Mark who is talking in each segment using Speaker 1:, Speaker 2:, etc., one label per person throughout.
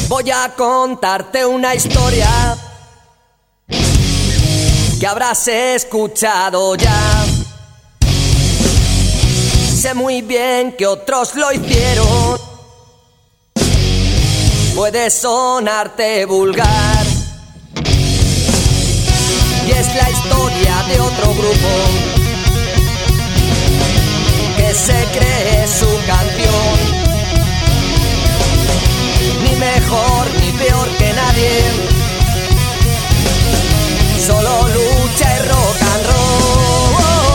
Speaker 1: Voy a contarte una historia que habrás escuchado ya. Sé muy bien que otros lo hicieron. Puede sonarte vulgar y es la historia de otro grupo que se cree su canción. Ni mejor ni peor que nadie, solo lucha y rock and roll.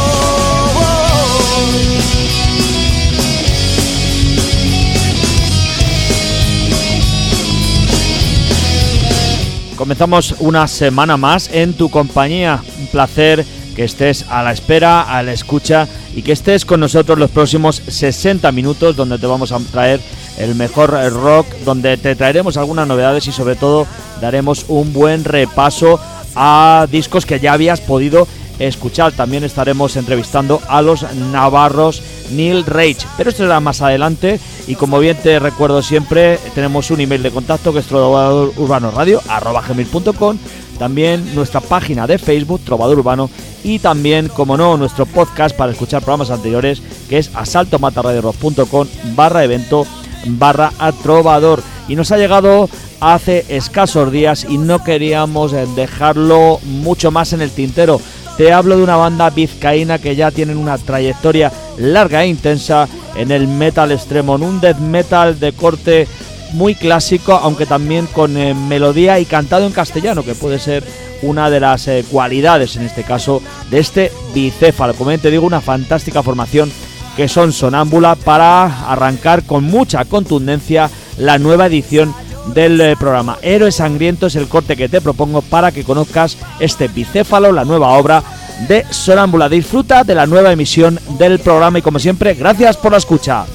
Speaker 2: Comenzamos una semana más en tu compañía. Un placer que estés a la espera, a la escucha y que estés con nosotros los próximos 60 minutos, donde te vamos a traer el mejor rock, donde te traeremos algunas novedades y sobre todo daremos un buen repaso a discos que ya habías podido escuchar. También estaremos entrevistando a los navarros Neil Rage, pero esto será más adelante. Y como bien te recuerdo siempre, tenemos un email de contacto que es trovadururbanorradio@gmail.com, también nuestra página de Facebook Trovador Urbano y también, como no, nuestro podcast para escuchar programas anteriores, que es asaltomatarradiorock.com/evento/a-trovador. Y nos ha llegado hace escasos días y no queríamos dejarlo mucho más en el tintero. Te hablo de una banda vizcaína que ya tienen una trayectoria larga e intensa en el metal extremo, en un death metal de corte muy clásico, aunque también con melodía y cantado en castellano, que puede ser una de las cualidades, en este caso, de este Bicéfalo. Como te digo, una fantástica formación que son Sonámbula, para arrancar con mucha contundencia la nueva edición del programa. Héroes Sangriento es el corte que te propongo para que conozcas este Bicéfalo, la nueva obra de Sonámbula. Disfruta de la nueva emisión del programa y, como siempre, gracias por la escucha.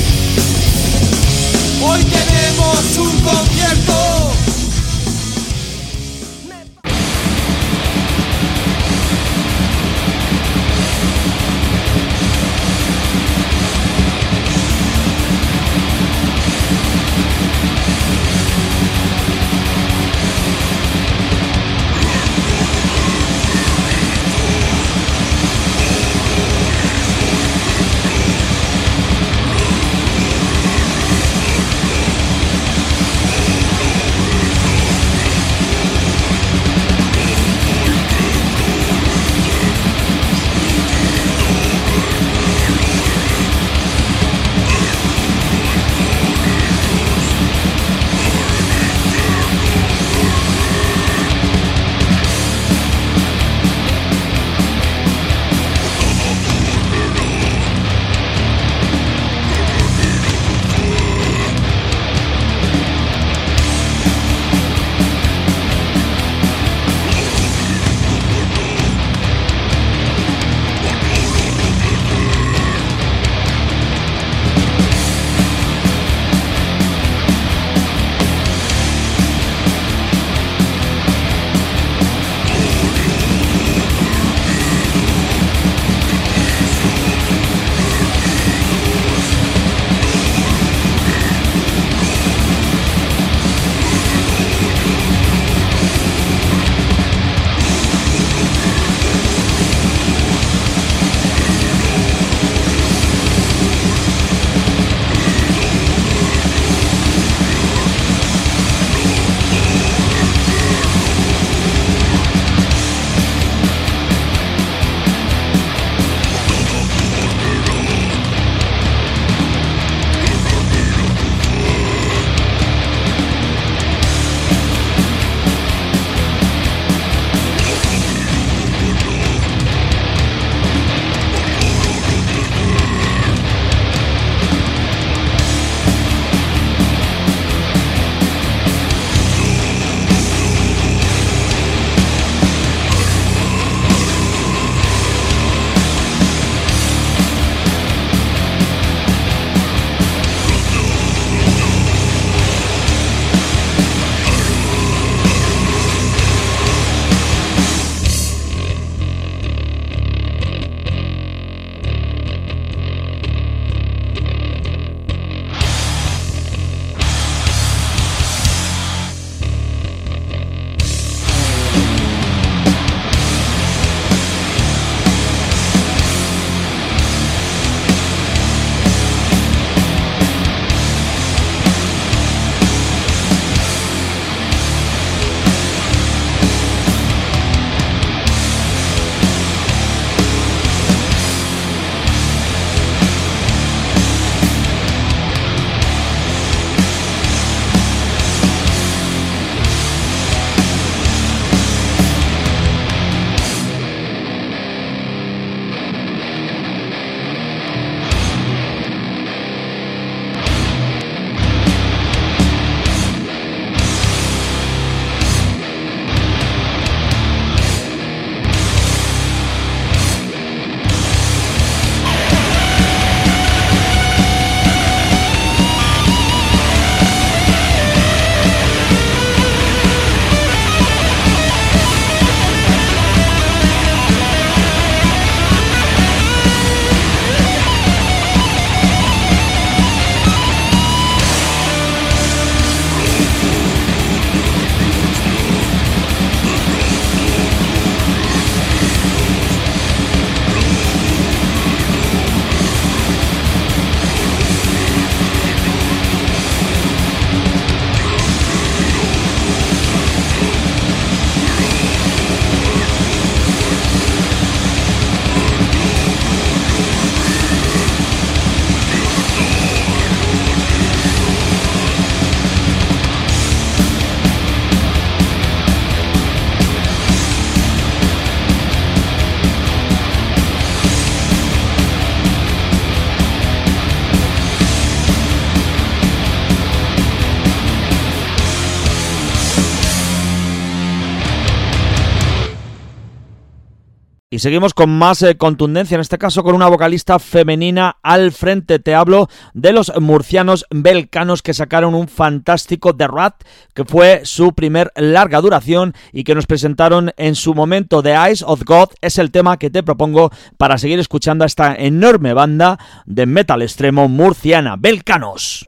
Speaker 3: Hoy tenemos un concierto.
Speaker 2: Y seguimos con más contundencia, en este caso con una vocalista femenina al frente. Te hablo de los murcianos Belcanos, que sacaron un fantástico The Rat, que fue su primer larga duración y que nos presentaron en su momento. The Eyes of God es el tema que te propongo para seguir escuchando a esta enorme banda de metal extremo murciana, Belcanos.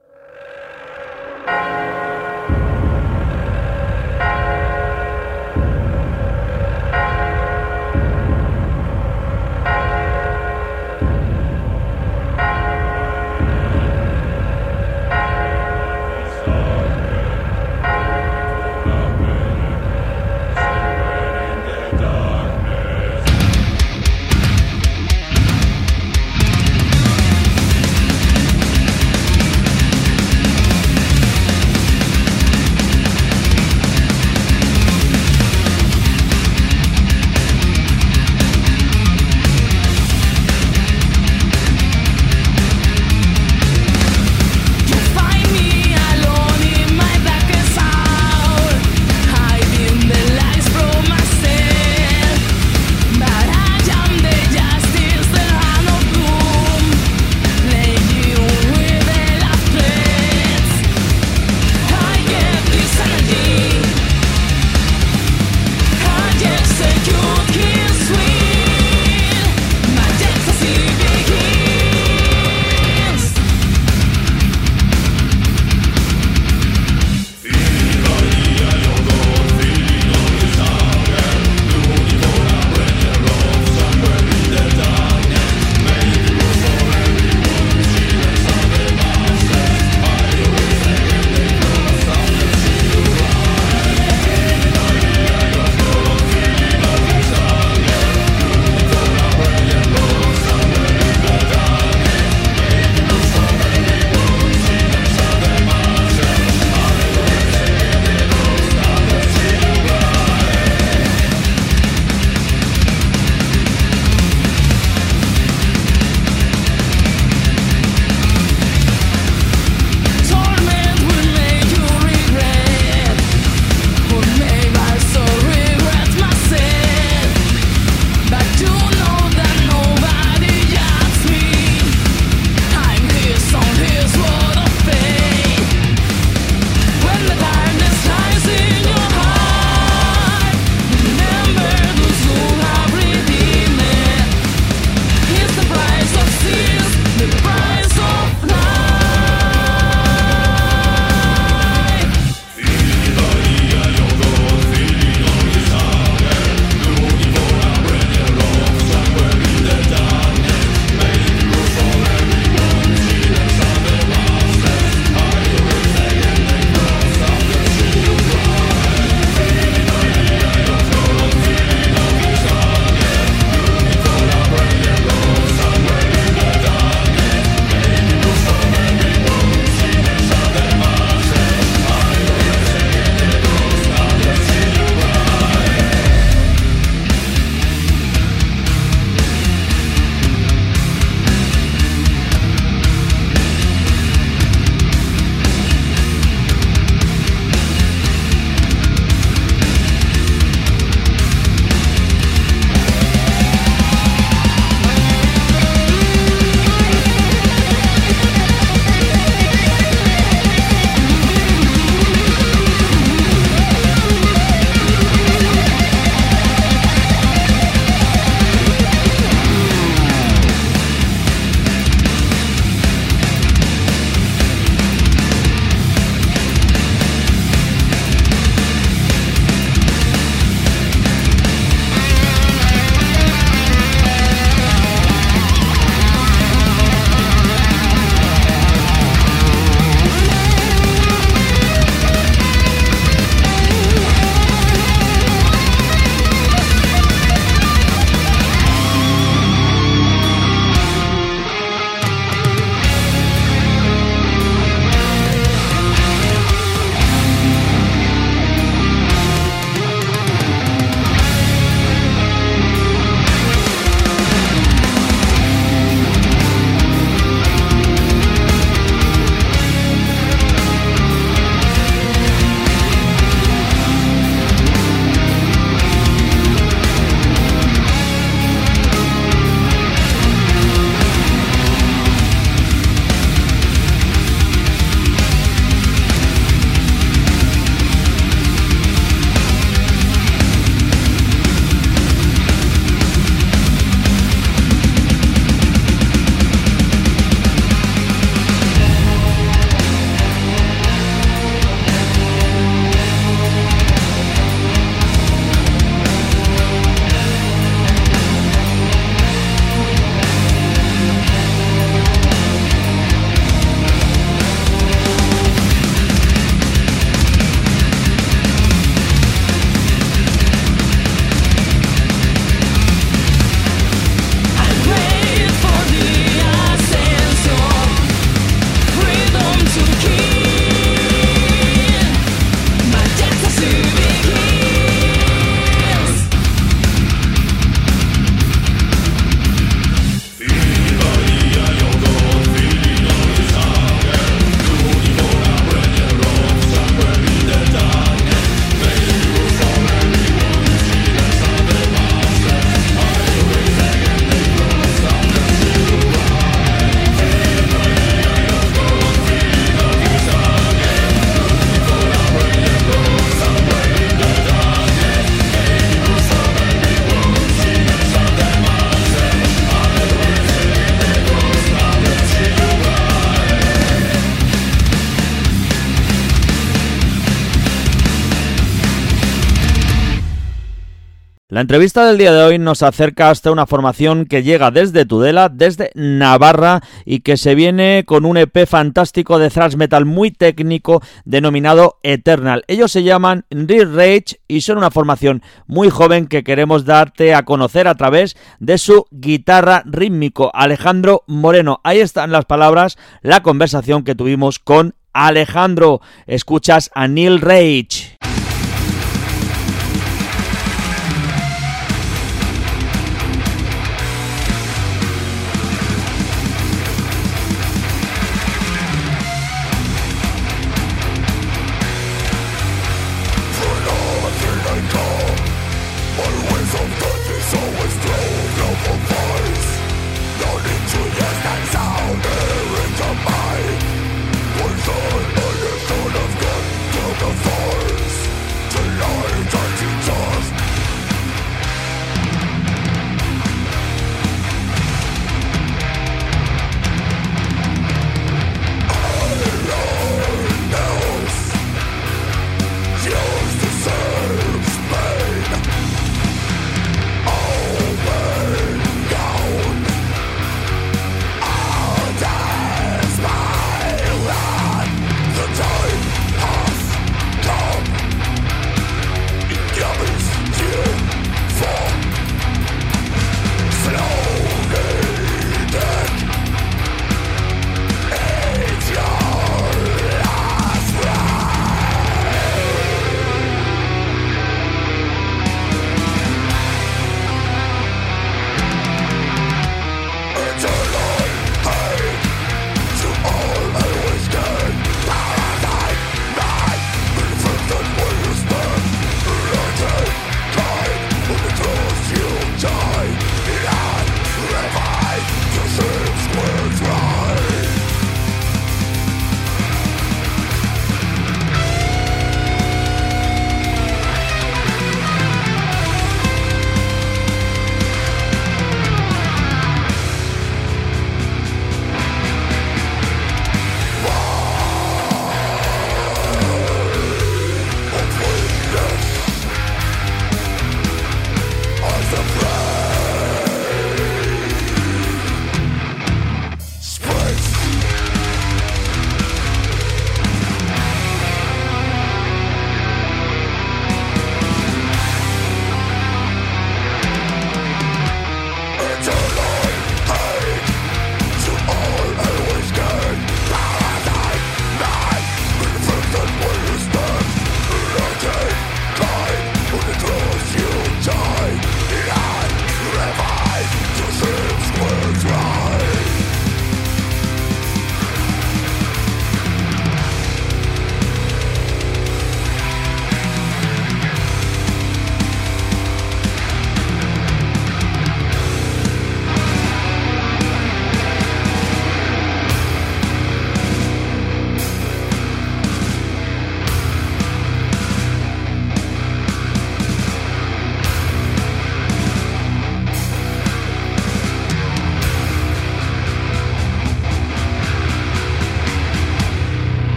Speaker 2: La entrevista del día de hoy nos acerca hasta una formación que llega desde Tudela, desde Navarra, y que se viene con un EP fantástico de thrash metal muy técnico denominado Eternal. Ellos se llaman Real Rage y son una formación muy joven que queremos darte a conocer a través de su guitarra rítmico, Alejandro Moreno. Ahí están las palabras, la conversación que tuvimos con Alejandro. Escuchas a Real Rage.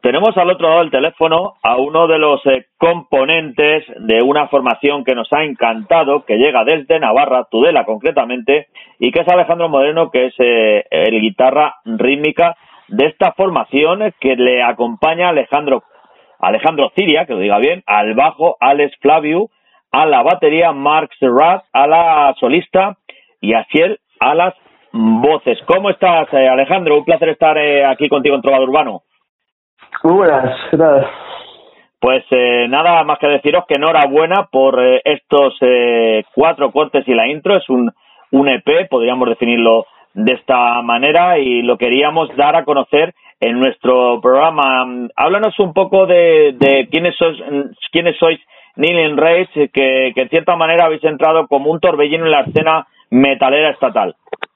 Speaker 4: Tenemos al otro lado del teléfono a uno de los componentes de una formación que nos ha encantado, que llega desde Navarra, Tudela concretamente, y que es Alejandro Moreno, que es el guitarra rítmica de esta formación, que le acompaña Alejandro Ciria, que lo diga bien, al bajo Alex Flaviu, a la batería Mark Serrat, a la solista y a Ciel a las voces. ¿Cómo estás, Alejandro? Un placer estar aquí contigo en Trovador Urbano.
Speaker 5: Muy buenas, ¿qué tal?
Speaker 4: Pues nada más que deciros que enhorabuena por estos 4 cortes y la intro. Es un EP, podríamos definirlo de esta manera, y lo queríamos dar a conocer en nuestro programa. Háblanos un poco de quiénes sois Kneeling Rage, que en cierta manera habéis entrado como un torbellino en la escena metalera estatal.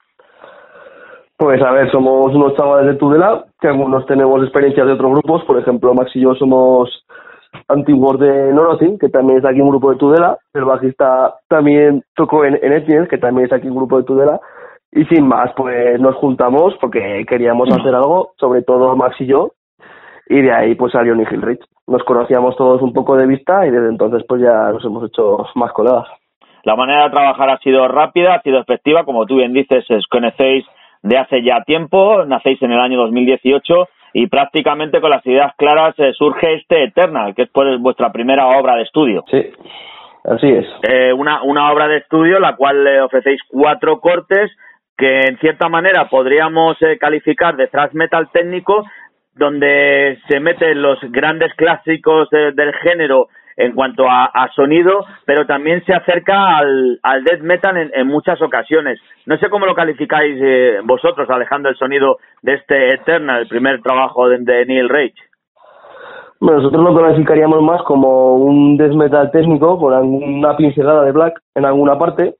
Speaker 5: Pues a ver, somos unos chavales de Tudela, que algunos tenemos experiencias de otros grupos. Por ejemplo, Max y yo somos antiguos de Norotin, que también es aquí un grupo de Tudela. El bajista también tocó en Etienne, que también es aquí un grupo de Tudela. Y sin más, pues nos juntamos porque queríamos hacer algo, sobre todo Max y yo, y de ahí pues salió Nihil Rich. Nos conocíamos todos un poco de vista y desde entonces pues ya nos hemos hecho más colegas.
Speaker 4: La manera de trabajar ha sido rápida, ha sido efectiva, como tú bien dices, os conocéis de hace ya tiempo, nacéis en el año 2018 y prácticamente con las ideas claras surge este Eternal, que es pues vuestra primera obra de estudio.
Speaker 5: Sí, así es.
Speaker 4: Una obra de estudio la cual le ofrecéis 4 cortes que en cierta manera podríamos calificar de thrash metal técnico, donde se meten los grandes clásicos del género en cuanto a sonido, pero también se acerca al death metal en muchas ocasiones. No sé cómo lo calificáis vosotros, Alejandro, el sonido de este Eternal, el primer trabajo de Kneeling Rage.
Speaker 5: Bueno, nosotros lo calificaríamos más como un death metal técnico, con alguna pincelada de black en alguna parte,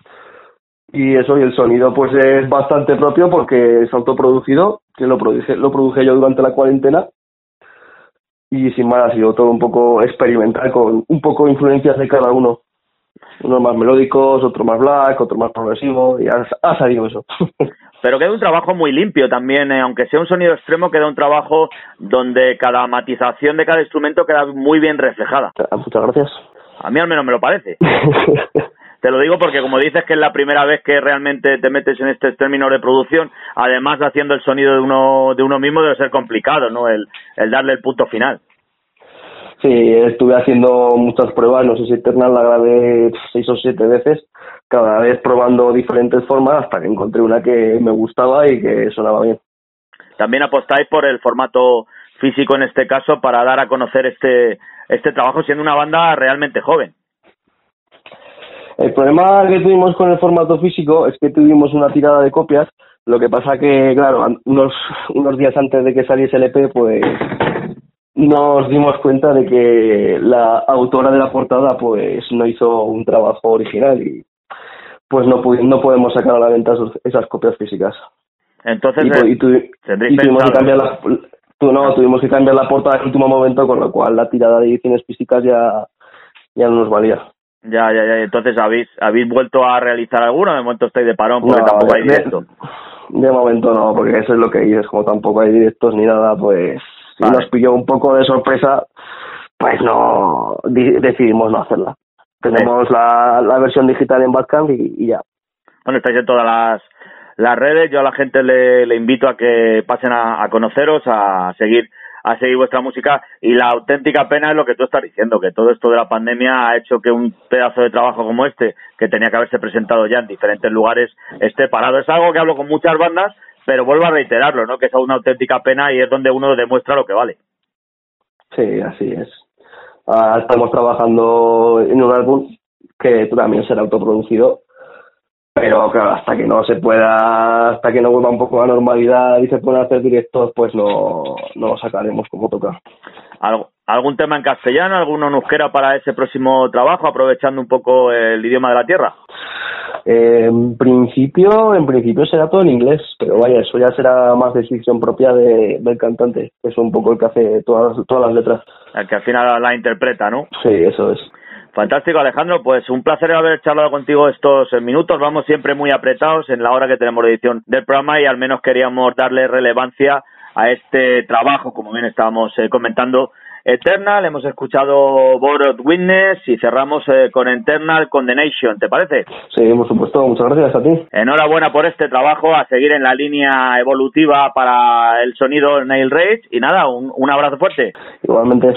Speaker 5: y eso, y el sonido pues es bastante propio porque es autoproducido, que lo produje yo durante la cuarentena. Y sin más, ha sido todo un poco experimental, con un poco influencias de cada uno. Unos más melódicos, otro más black, otro más progresivo, y ha salido eso.
Speaker 4: Pero queda un trabajo muy limpio también, aunque sea un sonido extremo, queda un trabajo donde cada matización de cada instrumento queda muy bien reflejada.
Speaker 5: Muchas gracias.
Speaker 4: A mí al menos me lo parece. Te lo digo porque, como dices que es la primera vez que realmente te metes en este término de producción, además de haciendo el sonido de uno mismo, debe ser complicado, ¿no? El darle el punto final.
Speaker 5: Sí, estuve haciendo muchas pruebas, no sé si Eternal la grabé 6 o 7 veces, cada vez probando diferentes formas hasta que encontré una que me gustaba y que sonaba bien.
Speaker 4: También apostáis por el formato físico en este caso para dar a conocer este trabajo, siendo una banda realmente joven.
Speaker 5: El problema que tuvimos con el formato físico es que tuvimos una tirada de copias, lo que pasa que, claro, unos días antes de que saliese el EP, pues nos dimos cuenta de que la autora de la portada pues no hizo un trabajo original y pues no podemos sacar a la venta esas copias físicas.
Speaker 4: Entonces
Speaker 5: tuvimos que cambiar la portada en el último momento, con lo cual la tirada de ediciones físicas ya no nos valía.
Speaker 4: Ya. Entonces, ¿habéis vuelto a realizar alguna? De momento estáis de parón porque tampoco hay directo.
Speaker 5: De momento no, porque eso es lo que dices, como tampoco hay directos ni nada, pues si nos pilló un poco de sorpresa, pues no decidimos no hacerla. Tenemos la versión digital en Bandcamp y ya. Bueno,
Speaker 4: estáis en todas las redes. Yo a la gente le invito a que pasen a conoceros, a seguir vuestra música, y la auténtica pena es lo que tú estás diciendo, que todo esto de la pandemia ha hecho que un pedazo de trabajo como este, que tenía que haberse presentado ya en diferentes lugares, esté parado. Es algo que hablo con muchas bandas, pero vuelvo a reiterarlo, ¿no? Que es una auténtica pena y es donde uno demuestra lo que vale.
Speaker 5: Sí, así es. Estamos trabajando en un álbum que también será autoproducido, pero claro, hasta que no vuelva un poco a la normalidad y se puedan hacer directos, pues no lo sacaremos como toca.
Speaker 4: ¿Algún tema en castellano, alguno en euskera para ese próximo trabajo, aprovechando un poco el idioma de la tierra?
Speaker 5: En principio será todo en inglés, pero vaya, eso ya será más decisión propia del cantante, que es un poco el que hace todas las letras.
Speaker 4: El que al final la interpreta, ¿no?
Speaker 5: Sí, eso es.
Speaker 4: Fantástico, Alejandro, pues un placer haber charlado contigo estos minutos. Vamos siempre muy apretados en la hora que tenemos de edición del programa y al menos queríamos darle relevancia a este trabajo, como bien estábamos comentando, Eternal. Hemos escuchado Borrowed Witness y cerramos con Eternal Condemnation, ¿te parece?
Speaker 5: Sí, por supuesto, muchas gracias a ti.
Speaker 4: Enhorabuena por este trabajo, a seguir en la línea evolutiva para el sonido Nail Rage, y nada, un abrazo fuerte.
Speaker 5: Igualmente.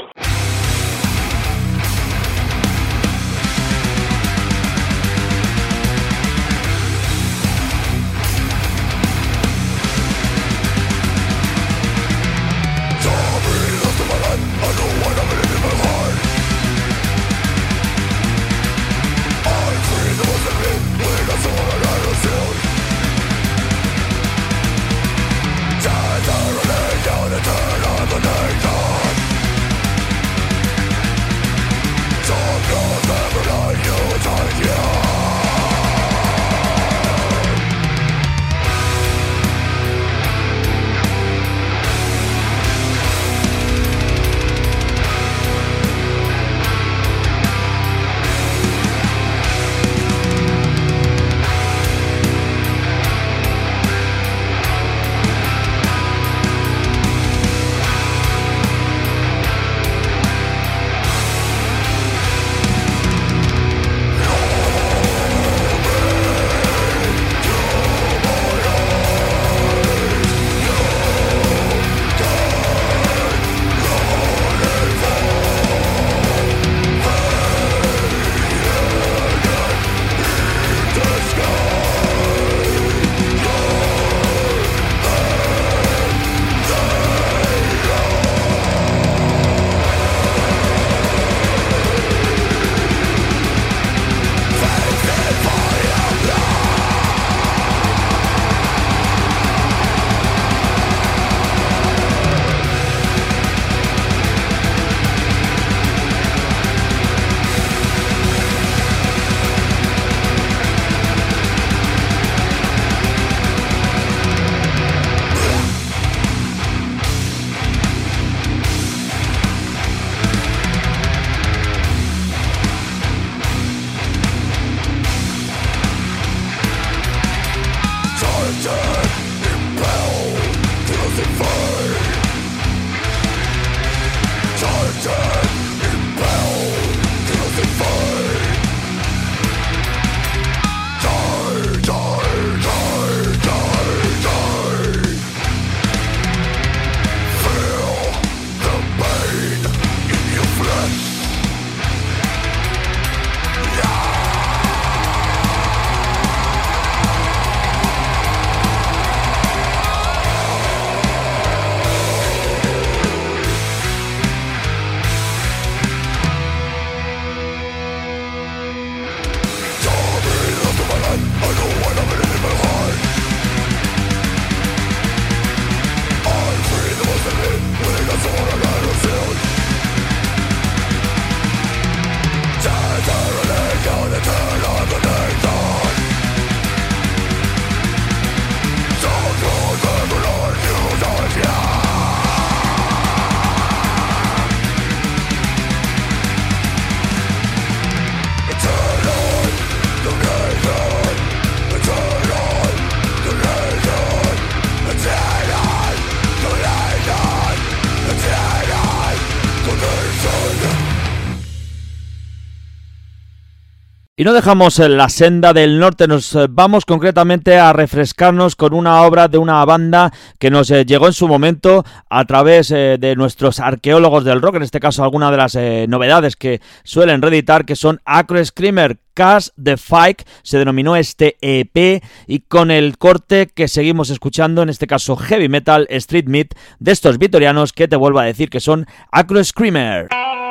Speaker 2: Y no dejamos la senda del norte, nos vamos concretamente a refrescarnos con una obra de una banda que nos llegó en su momento a través de nuestros arqueólogos del rock, en este caso alguna de las novedades que suelen reeditar, que son Acro Screamer. Cast the Fight se denominó este EP, y con el corte que seguimos escuchando, en este caso Heavy Metal Street Meat, de estos vitorianos que te vuelvo a decir que son Acro Screamer.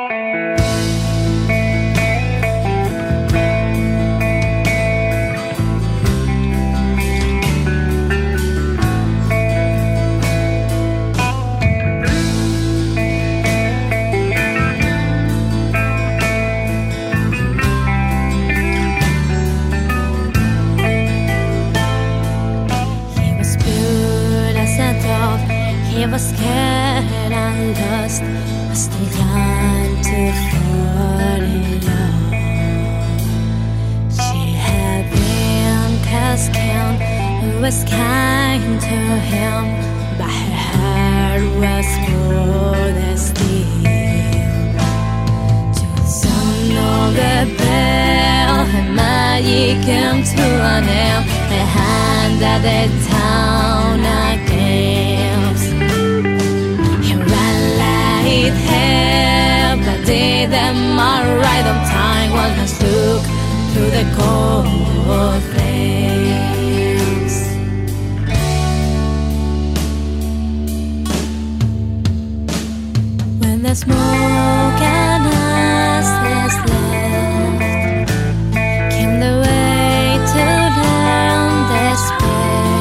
Speaker 6: He was scared and lost, was too young to fall in love. She had been cast down, who was kind to him, but her heart was cold as steel. To the sound of the bell, her magic came to an end. The hand at the town against. He ran like hell, but didn't right on time. One has look through the cold flames. When the smoke and ashes left, came the way to learn despair.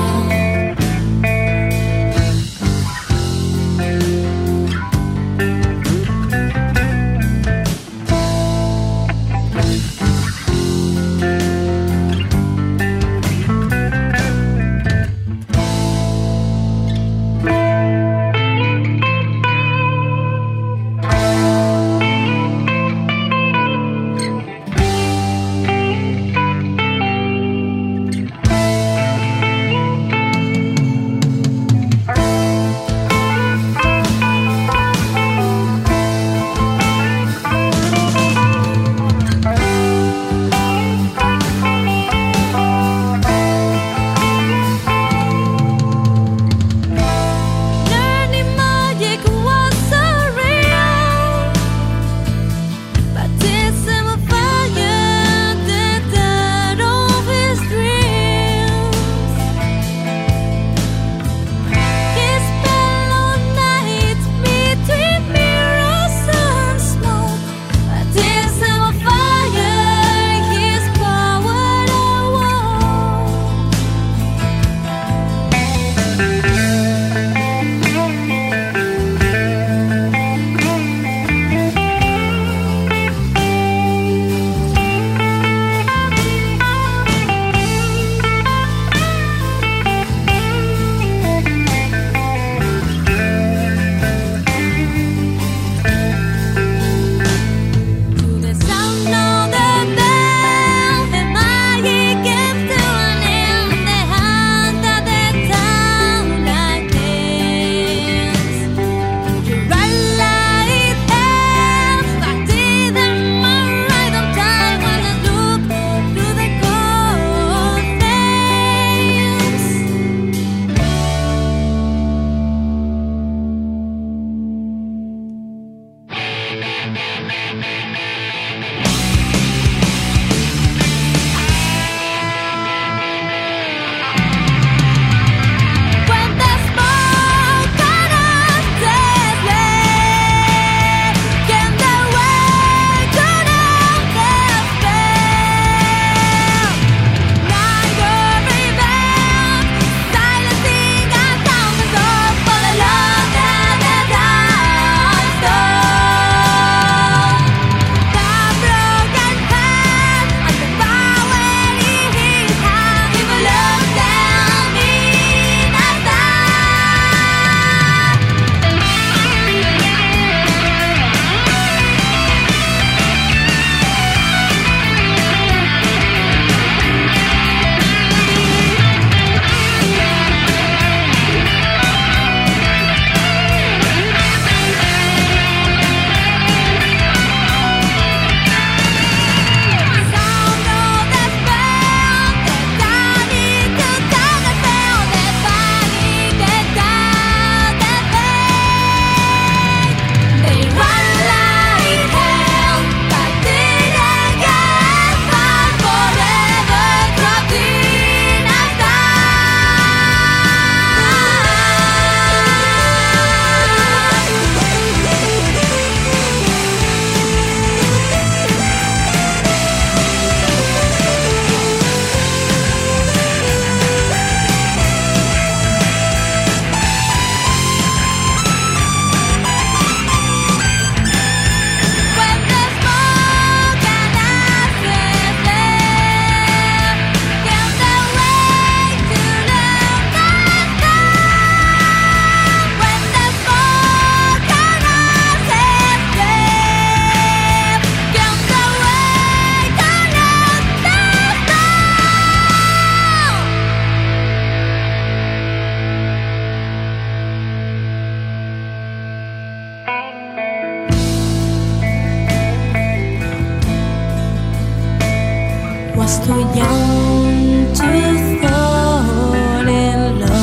Speaker 6: too young to fall in love.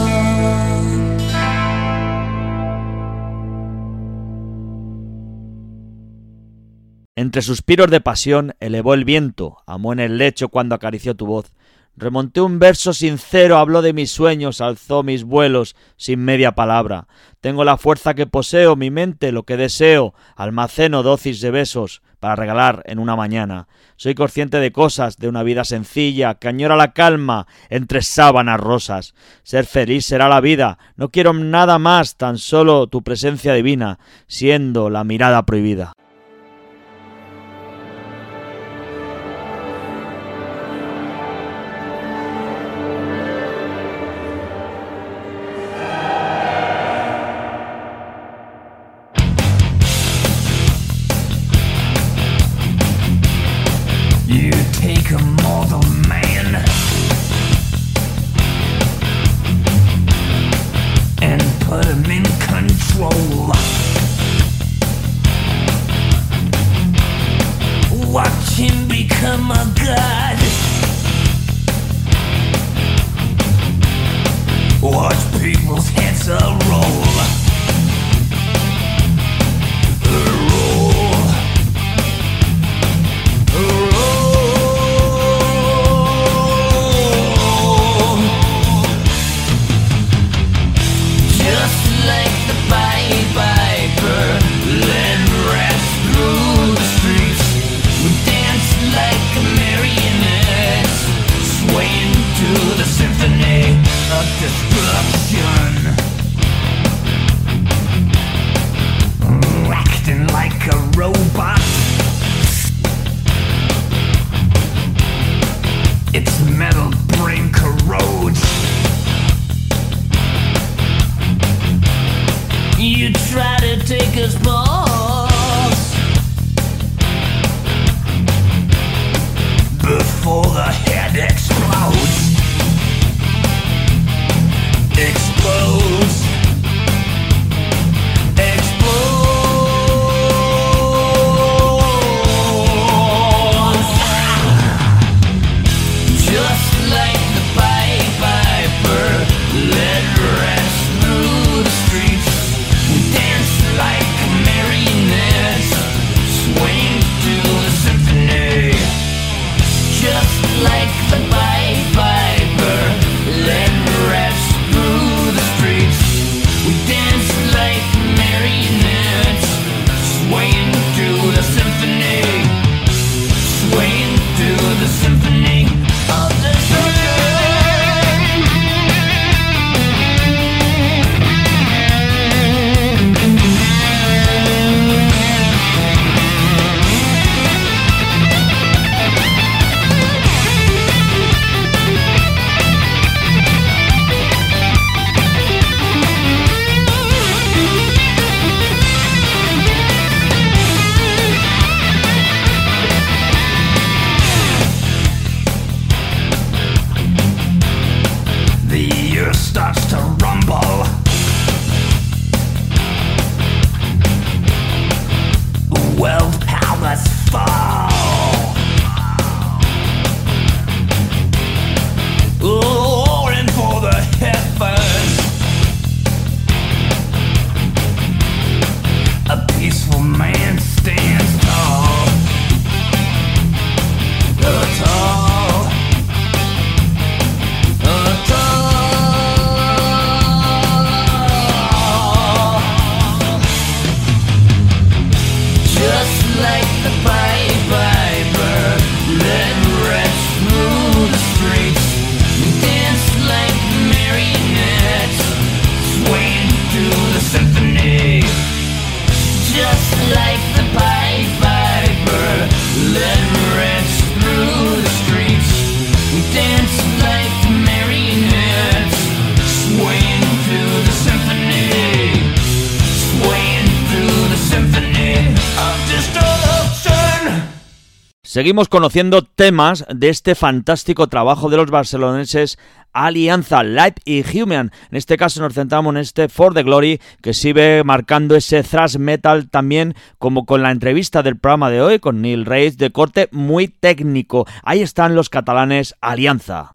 Speaker 2: Entre suspiros de pasión elevó el viento, amó en el lecho cuando acarició tu voz. Remonté un verso sincero, habló de mis sueños, alzó mis vuelos sin media palabra. Tengo la fuerza que poseo, mi mente lo que deseo, almaceno dosis de besos para regalar en una mañana. Soy consciente de cosas, de una vida sencilla, que añora la calma entre sábanas rosas. Ser feliz será la vida, no quiero nada más, tan solo tu presencia divina, siendo la mirada prohibida.
Speaker 7: You take a mortal man and put him in control. Watch him become a god. Watch people's heads roll. Destruction, acting like a robot. Its metal brain corrodes. You try to take us pulse before the head explodes. Explodes. Just like the Pied Piper, let rest through the streets. Dance like marionettes, swing to the symphony. Just like
Speaker 2: Seguimos conociendo temas de este fantástico trabajo de los barceloneses Alianza, Live y Human. En este caso nos centramos en este For the Glory, que sigue marcando ese thrash metal también, como con la entrevista del programa de hoy con Neil Reis, de corte muy técnico. Ahí están los catalanes Alianza.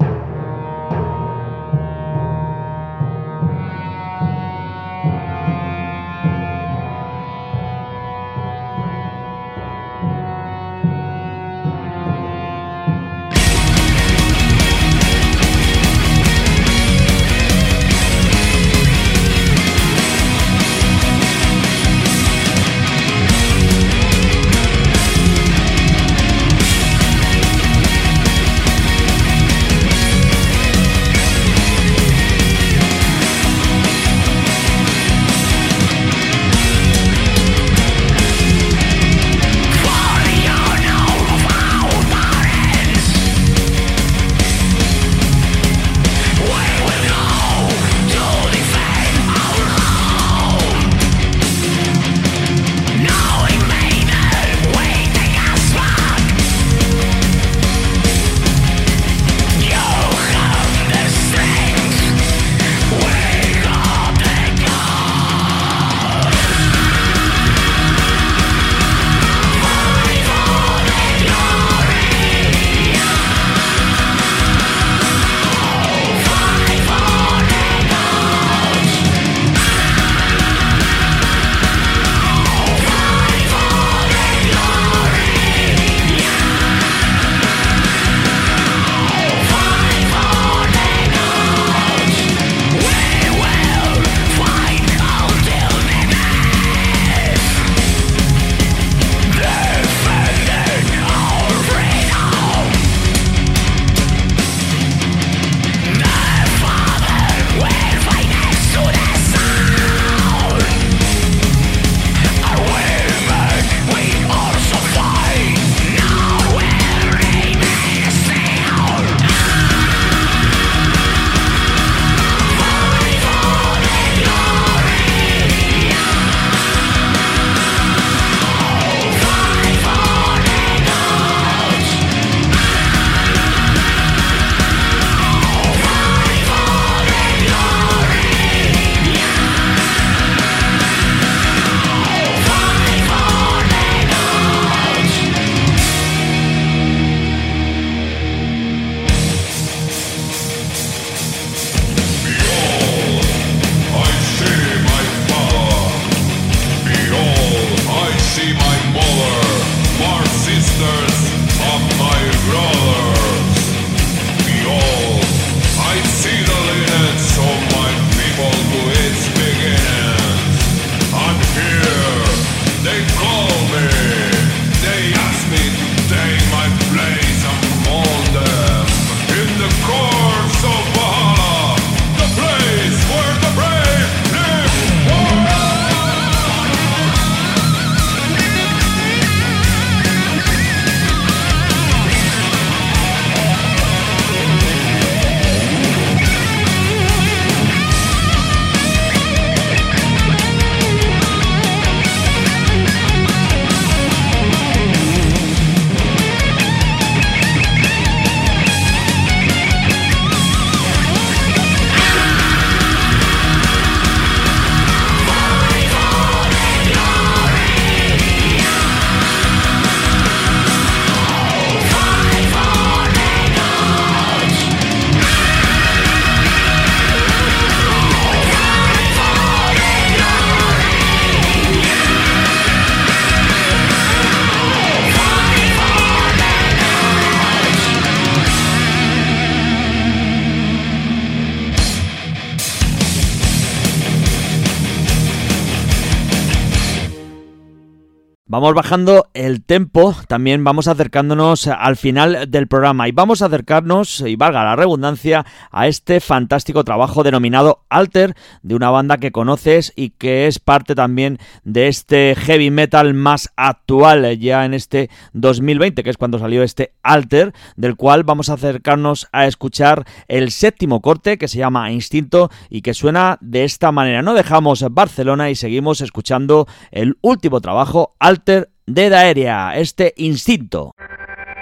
Speaker 2: Vamos bajando el tempo, también vamos acercándonos al final del programa y vamos a acercarnos, y valga la redundancia, a este fantástico trabajo denominado Alter, de una banda que conoces y que es parte también de este heavy metal más actual ya en este 2020, que es cuando salió este Alter, del cual vamos a acercarnos a escuchar el séptimo corte, que se llama Instinto y que suena de esta manera. No dejamos Barcelona y seguimos escuchando el último trabajo, Alter, de Daeria, este Instinto.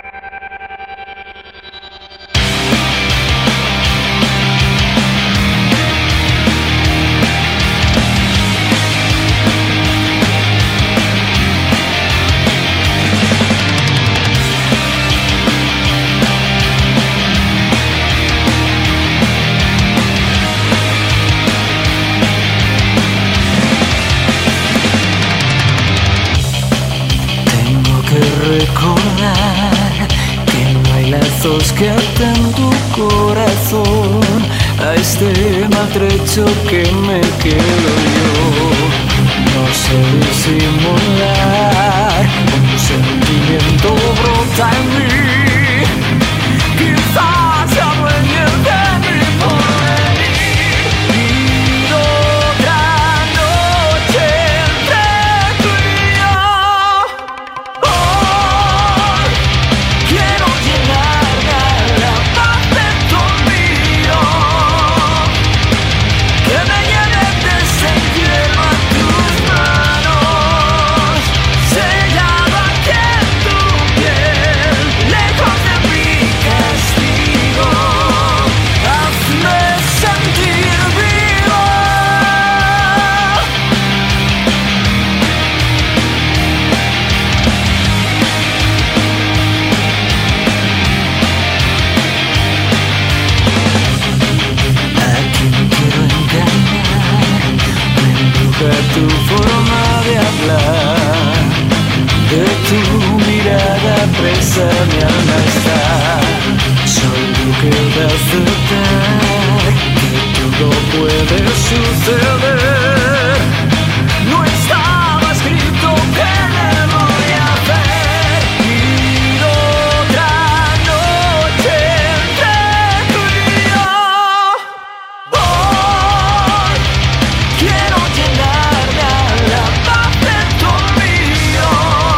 Speaker 8: maltrecho que me quedo yo. No sé disimular, un sentimiento brota en mí. Quizás se adueñe de mi porvenir. Y otra noche entre tú y yo. Hoy quiero llegarme a la paz de tu olvido, que me lleves de ese hielo a tus manos, sellado aquí en tu piel, lejos de mi castigo. Hazme sentir vivo. ¿A quién quiero engañar? Me embruja tu forma de hablar, de tu mirada presa mi alma está. Soy duque de aceptar que todo puede suceder. No estaba escrito que me voy a hacer. Y otra noche entre tú y yo. Hoy quiero llegarme a la paz de tu olvido,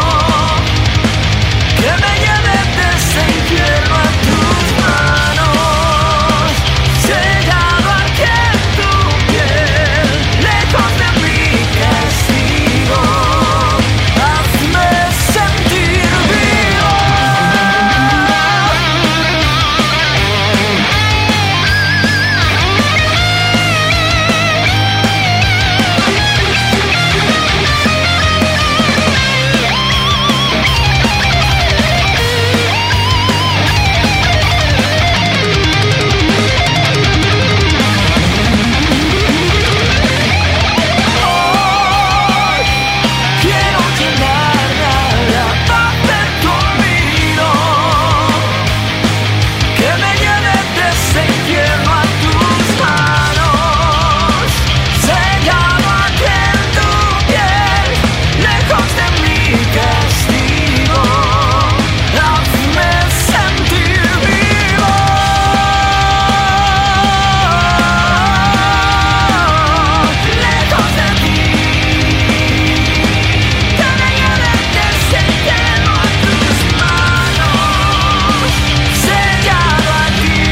Speaker 8: que me lleves de ese infierno a tus manos, sellado aquí en tu piel, lejos de mi castigo. Hazme sentir vivo. Hoy quiero llegarme a la paz de tu olvido, que me lleves de ese infierno a tus manos, sellado aquí en tu piel, lejos de mi castigo. Hazme sentir vivo. Lejos de ti, que me lleves de ese infierno a tus manos, sellado aquí.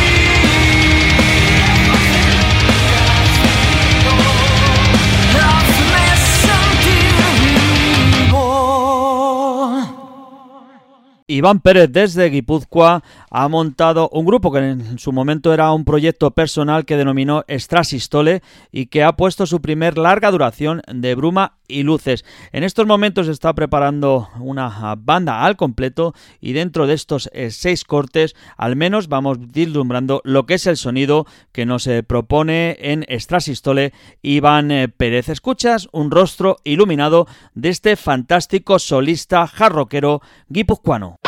Speaker 8: Hazme sentir vivo.
Speaker 2: Iván Pérez desde Guipúzcoa ha montado un grupo que en su momento era un proyecto personal que denominó Extrasistole y que ha puesto su primer larga duración de Bruma y Luces. En estos momentos está preparando una banda al completo y dentro de estos 6 cortes al menos vamos vislumbrando lo que es el sonido que nos propone en Extrasistole Iván Pérez. Escuchas un rostro iluminado de este fantástico solista jarroquero guipuzcoano.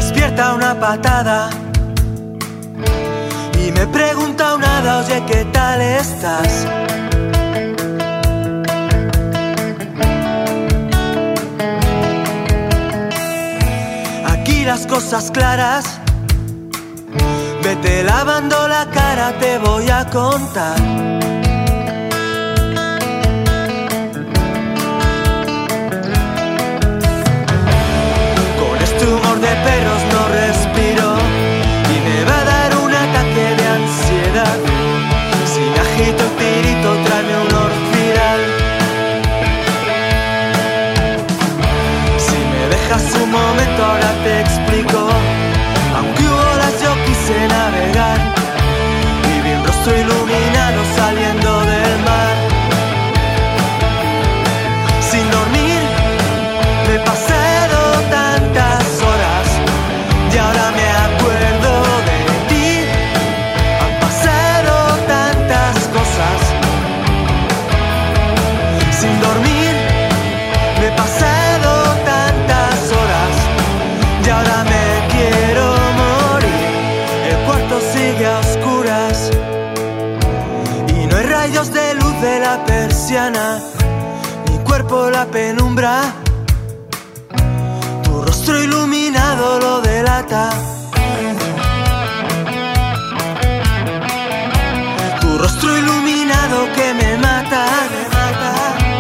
Speaker 9: despierta una patada y me pregunta un hada, oye, ¿qué tal estás? Aquí las cosas claras, vete lavando la cara, te voy a contar. Con este humor de perros no respiro y me va a dar un ataque de ansiedad. Si me agito el tirito, tráeme un orfidal. Si me dejas un momento, ahora te explico. Aunque hubo olas, yo quise navegar y vi un rostro iluminado saliendo del mar. Sin dormir me pasé tantas horas y ahora me acuerdo de ti. Han pasado tantas cosas. Sin dormir me he pasado tantas horas y ahora me quiero morir. El cuarto sigue a oscuras y no hay rayos de luz de la persiana. Mi cuerpo la penumbra, tu rostro iluminado lo delata. Tu rostro iluminado que me mata, me mata.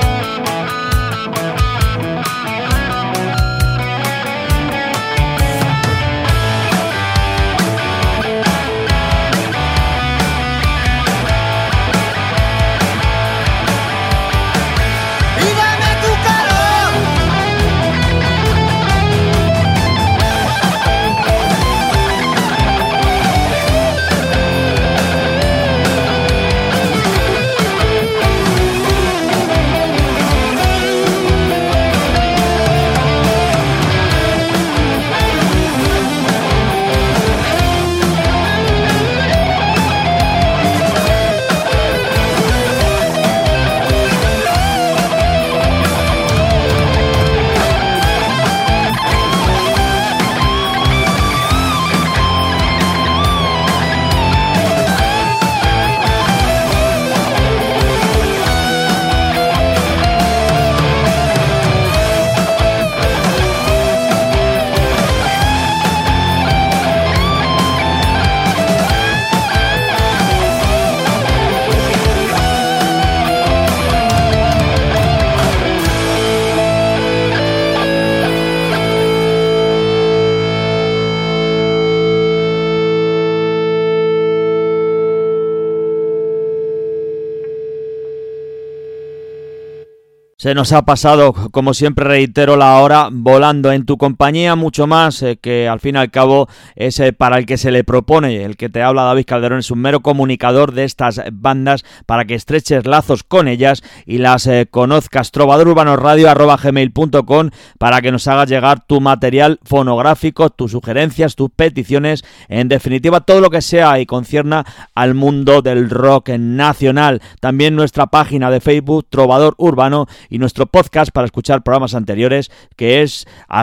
Speaker 2: Se nos ha pasado, como siempre reitero, la hora volando en tu compañía, mucho más que al fin y al cabo es para el que se le propone. El que te habla, David Calderón, es un mero comunicador de estas bandas para que estreches lazos con ellas y las conozcas. trovadorurbanoradio@gmail.com para que nos hagas llegar tu material fonográfico, tus sugerencias, tus peticiones, en definitiva todo lo que sea y concierna al mundo del rock nacional. También nuestra página de Facebook, Trovador Urbano, y nuestro podcast para escuchar programas anteriores, que es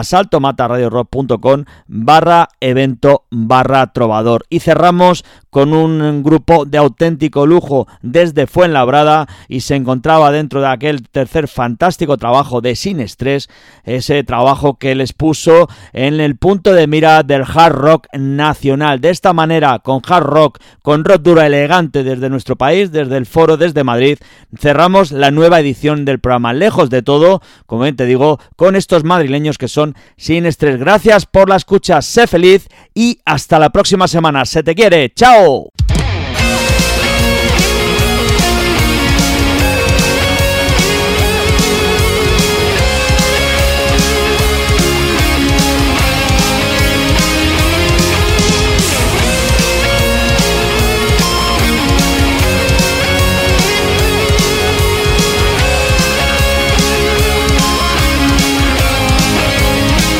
Speaker 2: asaltomataradiorock.com/evento/trovador. Y cerramos con un grupo de auténtico lujo desde Fuenlabrada y se encontraba dentro de aquel tercer fantástico trabajo de Sin Estrés, ese trabajo que les puso en el punto de mira del hard rock nacional. De esta manera, con hard rock, con rock duro elegante desde nuestro país, desde el Foro, desde Madrid, cerramos la nueva edición del programa Lejos de Todo, como bien te digo, con estos madrileños que son Sin Estrés. Gracias por la escucha, sé feliz y hasta la próxima semana. Se te quiere, ¡chao!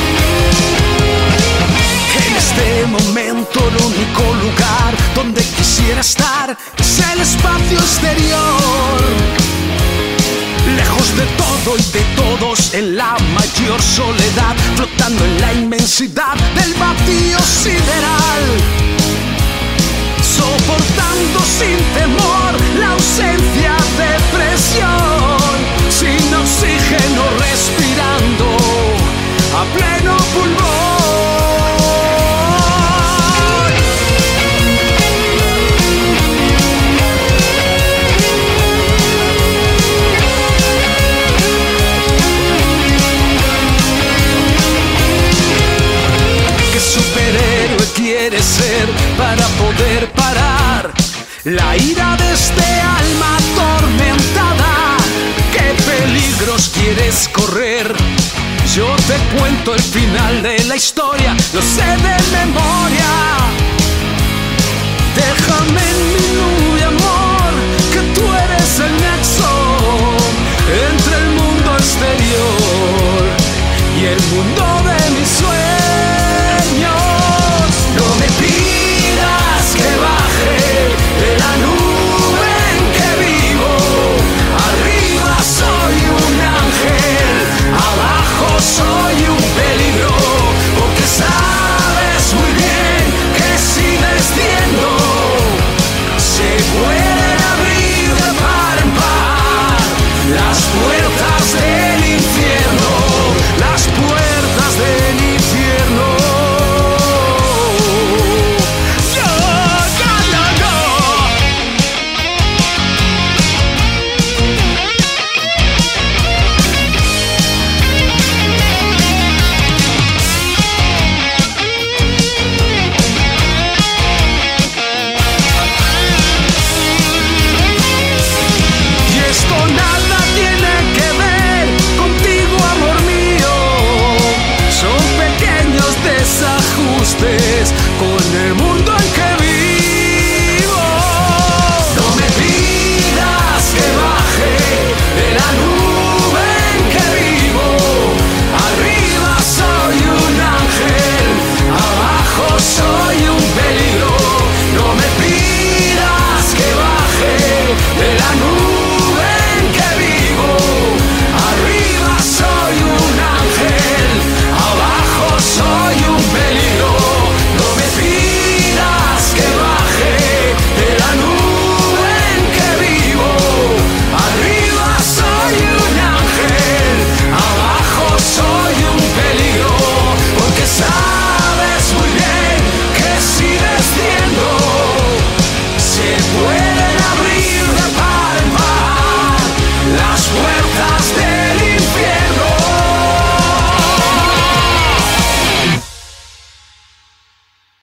Speaker 3: En este momento el único lugar donde quisiera mayor soledad, flotando en la inmensidad del vacío sideral, soportando sin temor la ausencia de presión, sin oxígeno respirando a pleno pulmón. ¿Qué superhéroe quiere ser para poder parar la ira de este alma atormentada? ¿Qué peligros quieres correr? Yo te cuento el final de la historia, lo sé de memoria. Déjame en mi nube, amor, que tú eres el nexo entre el mundo exterior y el mundo de mis sueños. No me pidas que baje de la nube en que vivo. Arriba soy un ángel, abajo soy